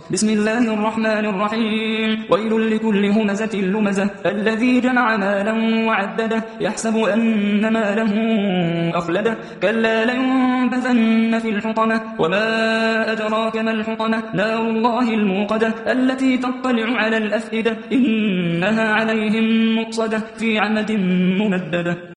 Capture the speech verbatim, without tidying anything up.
بسم الله الرحمن الرحيم ويل لكل همزة لمزة الذي جمع مالا وعدده يحسب أن ماله أخلده كلا لينبذن في الحطمة وما أدراك ما الحطمة نار الله الموقدة التي تطلع على الأفئدة إنها عليهم مؤصدة في عمد ممددة.